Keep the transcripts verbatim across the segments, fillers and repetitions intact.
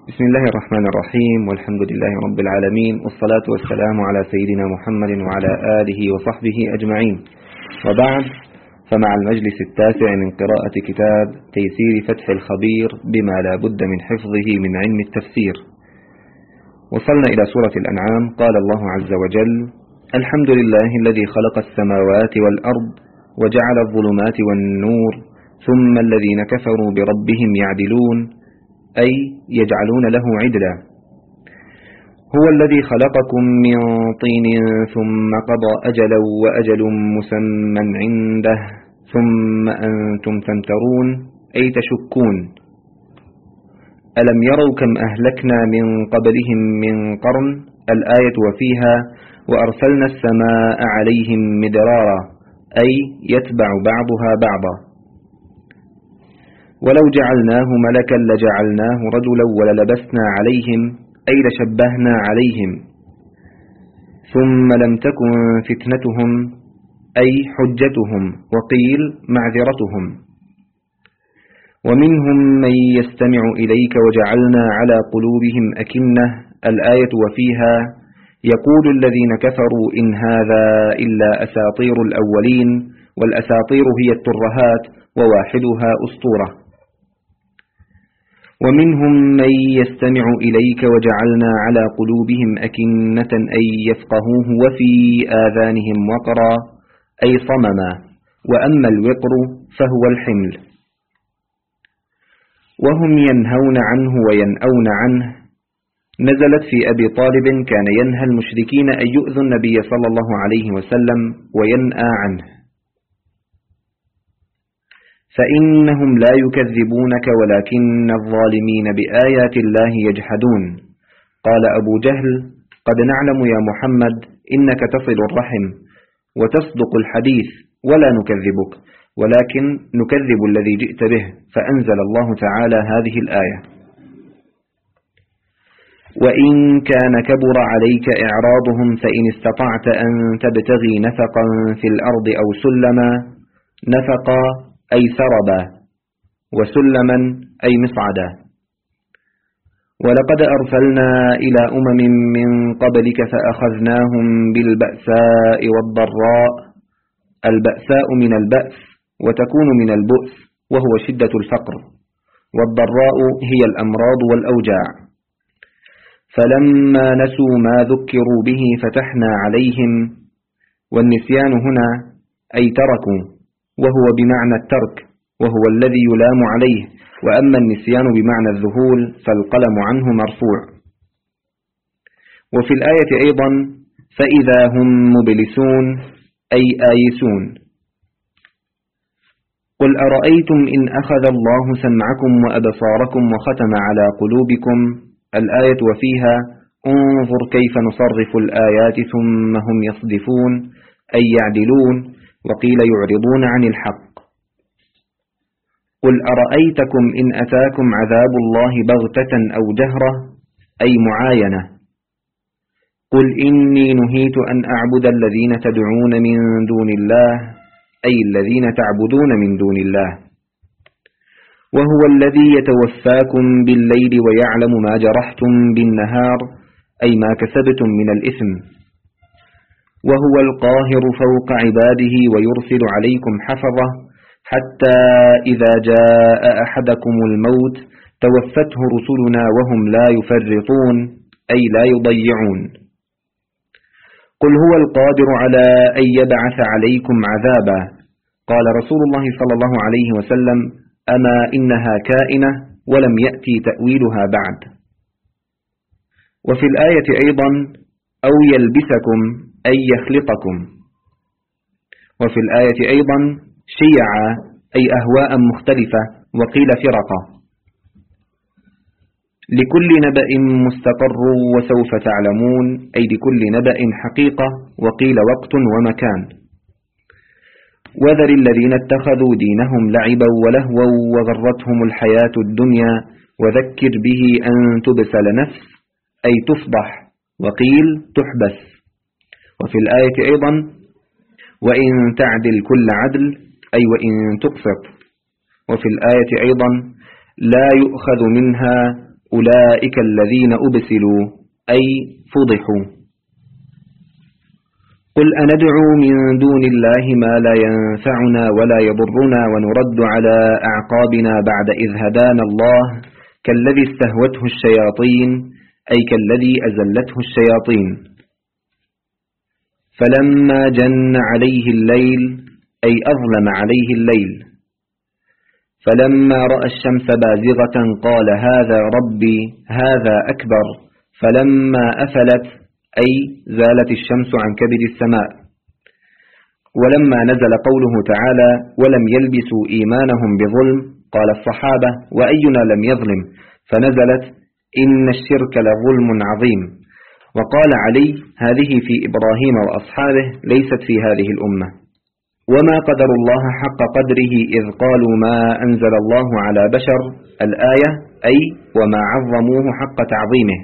بسم الله الرحمن الرحيم، والحمد لله رب العالمين، والصلاة والسلام على سيدنا محمد وعلى آله وصحبه أجمعين، وبعد. فمع المجلس التاسع من قراءة كتاب تيسير فتح الخبير بما لا بد من حفظه من علم التفسير، وصلنا إلى سورة الأنعام. قال الله عز وجل: الحمد لله الذي خلق السماوات والأرض وجعل الظلمات والنور ثم الذين كفروا بربهم يعدلون، أي يجعلون له عدلا. هو الذي خلقكم من طين ثم قضى أجلا وأجل مسمى عنده ثم أنتم تمترون، أي تشكون. ألم يروا كم أهلكنا من قبلهم من قرن، الآية وفيها: وأرسلنا السماء عليهم مدرارا، أي يتبع بعضها بعضا. ولو جعلناه ملكا لجعلناه رجلا وللبسنا عليهم، أي لشبهنا عليهم. ثم لم تكن فتنتهم، أي حجتهم، وقيل معذرتهم. ومنهم من يستمع إليك وجعلنا على قلوبهم أكنة، الآية وفيها: يقول الذين كفروا إن هذا إلا أساطير الأولين، والأساطير هي الترهات، وواحدها أسطورة. ومنهم من يستمع إليك وجعلنا على قلوبهم أكنة أن يفقهوه وفي آذانهم وقرا، أي صمما. وأما الوقر فهو الحمل. وهم ينهون عنه وينأون عنه، نزلت في أبي طالب، كان ينهى المشركين أن يؤذوا النبي صلى الله عليه وسلم وينأى عنه. فإنهم لا يكذبونك ولكن الظالمين بآيات الله يجحدون. قال أبو جهل: قد نعلم يا محمد إنك تصل الرحم وتصدق الحديث ولا نكذبك، ولكن نكذب الذي جئت به. فأنزل الله تعالى هذه الآية: وإن كان كبر عليك إعراضهم فإن استطعت أن تبتغي نفقا في الأرض أو سلما، نفقا أي سربا، وسلما أي مصعدا. ولقد أرسلنا إلى أمم من قبلك فأخذناهم بالبأساء والضراء، البأساء من البأس وتكون من البؤس وهو شدة الفقر، والضراء هي الأمراض والأوجاع. فلما نسوا ما ذكروا به فتحنا عليهم، والنسيان هنا أي تركوا، وهو بمعنى الترك، وهو الذي يلام عليه. وأما النسيان بمعنى الذهول فالقلم عنه مرفوع. وفي الآية أيضا: فإذا هم مبلسون، أي آيسون. قل أرأيتم إن أخذ الله سمعكم وأبصاركم وختم على قلوبكم، الآية وفيها: انظر كيف نصرف الآيات ثم هم يصدفون، أي يعدلون، وقيل يعرضون عن الحق. قل أرأيتكم إن أتاكم عذاب الله بغتة أو جهرة، أي معاينة. قل إني نهيت أن أعبد الذين تدعون من دون الله، أي الذين تعبدون من دون الله. وهو الذي يتوفاكم بالليل ويعلم ما جرحتم بالنهار، أي ما كسبتم من الإثم. وهو القاهر فوق عباده ويرسل عليكم حفظة، حتى إذا جاء أحدكم الموت توفته رسلنا وهم لا يفرطون، أي لا يضيعون. قل هو القادر على أن يبعث عليكم عذابا. قال رسول الله صلى الله عليه وسلم: أما إنها كائنة ولم يأتي تأويلها بعد. وفي الآية أيضا: أو يلبسكم، أي يخلقكم. وفي الآية أيضا: شيعا، أي أهواء مختلفة، وقيل فرقا. لكل نبأ مستقر وسوف تعلمون، أي لكل نبأ حقيقة، وقيل وقت ومكان. وذر الذين اتخذوا دينهم لعبا ولهوا وغرتهم الحياة الدنيا، وذكر به أن تبسل نفس، أي تفضح، وقيل تحبس. وفي الآية أيضا: وإن تعدل كل عدل، أي وإن تقسط. وفي الآية أيضا: لا يؤخذ منها أولئك الذين أبسلوا أي فضحوا. قل أندعو من دون الله ما لا ينفعنا ولا يضرنا ونرد على أعقابنا بعد إذ هدانا الله كالذي استهوته الشياطين أي كالذي أزلته الشياطين فلما جن عليه الليل أي أظلم عليه الليل فلما رأى الشمس بازغة قال هذا ربي هذا أكبر فلما أفلت أي زالت الشمس عن كبد السماء. ولما نزل قوله تعالى ولم يلبسوا إيمانهم بظلم قال الصحابة وأينا لم يظلم فنزلت إن الشرك لظلم عظيم. وقال علي هذه في إبراهيم وأصحابه ليست في هذه الأمة. وما قدر الله حق قدره إذ قالوا ما أنزل الله على بشر الآية أي وما عظموه حق تعظيمه.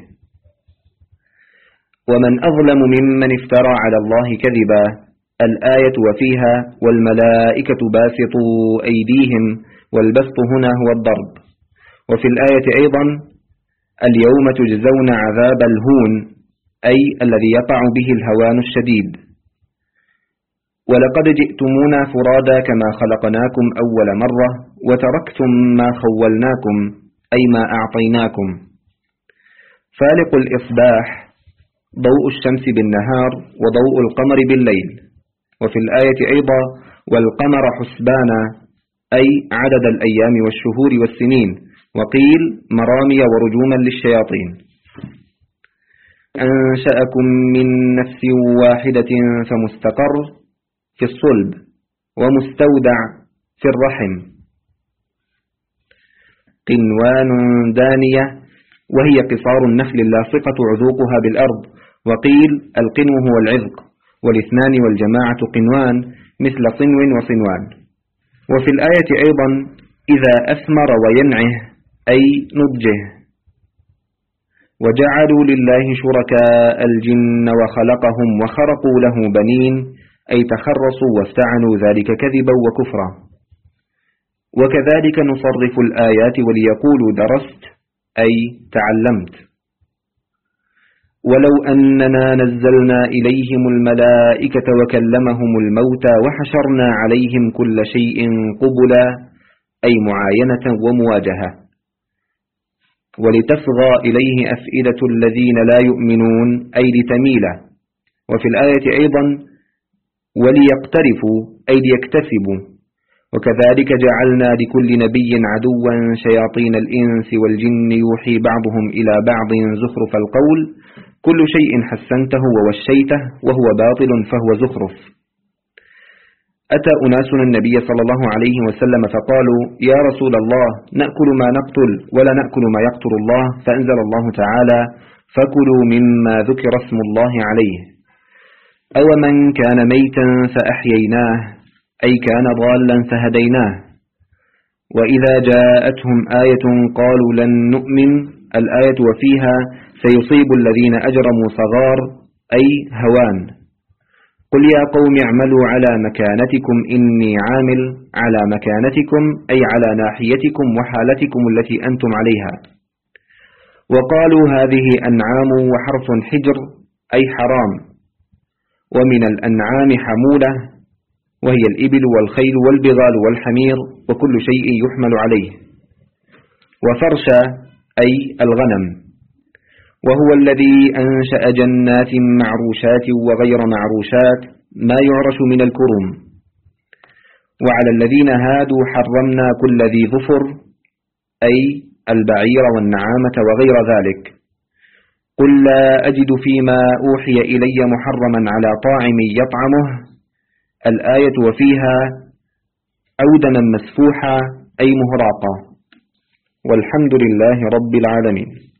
ومن أظلم ممن افترى على الله كذبا الآية وفيها والملائكة باسطوا أيديهم والبسط هنا هو الضرب. وفي الآية أيضا اليوم تجزون عذاب الهون أي الذي يقع به الهوان الشديد. ولقد جئتمونا فرادا كما خلقناكم أول مرة وتركتم ما خولناكم أي ما أعطيناكم. فالق الإصباح ضوء الشمس بالنهار وضوء القمر بالليل. وفي الآية أيضا والقمر حسبانا أي عدد الأيام والشهور والسنين وقيل مرامي ورجوما للشياطين. أنشأكم من نفس واحدة فمستقر في الصلب ومستودع في الرحم. قنوان دانية وهي قصار النخل اللاصقة عذوقها بالأرض وقيل القنو هو العذق والاثنان والجماعة قنوان مثل صنو وصنوان. وفي الآية أيضا إذا أثمر وينعه أي نضجه. وجعلوا لله شركاء الجن وخلقهم وخرقوا له بنين أي تخرصوا وافتعلوا ذلك كذبا وكفرا. وكذلك نصرف الآيات وليقولوا درست أي تعلمت. ولو أننا نزلنا إليهم الملائكة وكلمهم الموتى وحشرنا عليهم كل شيء قبلا أي معاينة ومواجهة. ولتصغى إليه أفئدة الذين لا يؤمنون أي لتميل. وفي الآية أيضا وليقترفوا أي ليكتسبوا. وكذلك جعلنا لكل نبي عدوا شياطين الإنس والجن يوحي بعضهم إلى بعض زخرف القول كل شيء حسنته ووشيته وهو باطل فهو زخرف. أتى أناس النبي صلى الله عليه وسلم فقالوا يا رسول الله نأكل ما نقتل ولا نأكل ما يقتل الله فأنزل الله تعالى فكلوا مما ذكر اسم الله عليه. أو من كان ميتا فأحييناه أي كان ضالا فهديناه. وإذا جاءتهم آية قالوا لن نؤمن الآية وفيها سيصيب الذين أجرموا صغار أي هوان. قل يا قوم اعملوا على مكانتكم إني عامل على مكانتكم أي على ناحيتكم وحالتكم التي أنتم عليها. وقالوا هذه أنعام وحرث حجر أي حرام. ومن الأنعام حمولة وهي الإبل والخيل والبغال والحمير وكل شيء يحمل عليه. وفرشا أي الغنم. وهو الذي أنشأ جنات معروشات وغير معروشات ما يعرش من الكرم. وعلى الذين هادوا حرمنا كل ذي ظفر أي البعير والنعامة وغير ذلك. قل لا أجد فيما أوحي إلي محرما على طاعم يطعمه الآية وفيها أودما مسفوحا أي مهراقا. والحمد لله رب العالمين.